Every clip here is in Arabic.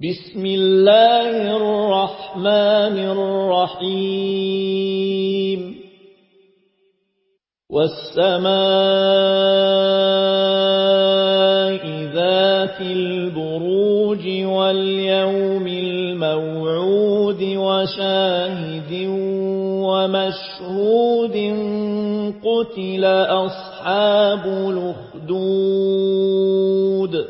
بسم الله الرحمن الرحيم والسماء ذات البروج واليوم الموعود وشاهد ومشهود قتل أصحاب الأخدود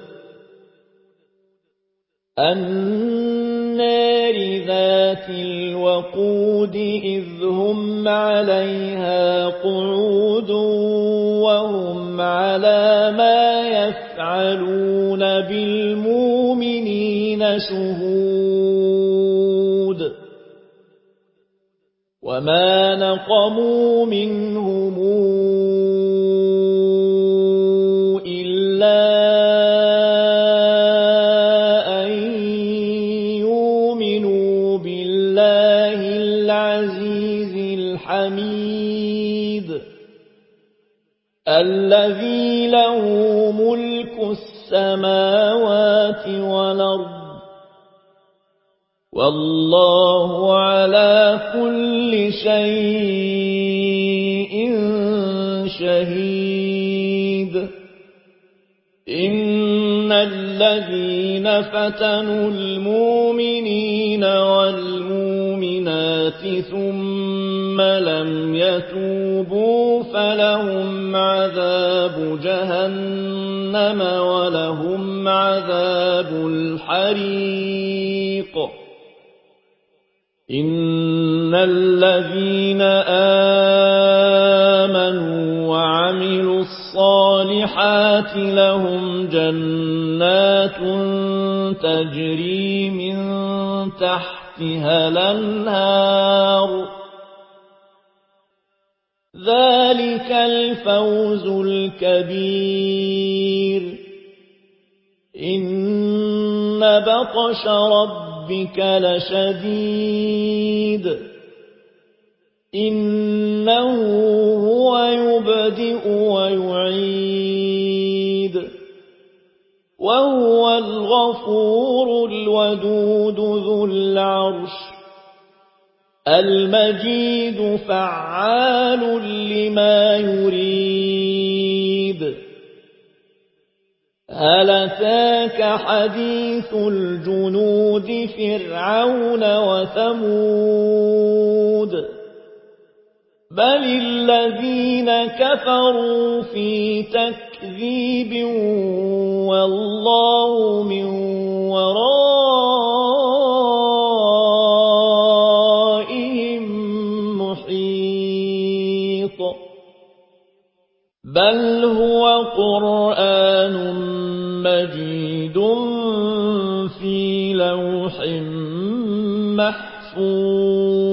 النار ذات الوقود إذ هم عليها قعود وهم على ما يفعلون بالمؤمنين شهود وما نقموا منهم إلا الذي له ملك السماوات والأرض والله على كل شيء شهيد إن الذين فتنوا المؤمنين والمؤمنات ثم لم يتوبوا فلهم عذاب جهنم ولهم عذاب الحريق إن الذين آمنوا وعملوا الصالحات لهم جنات تجري من تحتها الأنهار ذلك الفوز الكبير إن بطش ربك لشديد إنه هو يبدئ ويعيد وهو الغفور الودود ذو العرش المجيد فعال لما يريد هل أتاك حديث الجنود فرعون وثمود بل الذين كفروا في تكذيب والله من ورائهم محيط بل هو قرآن مجيد في لوح محفوظ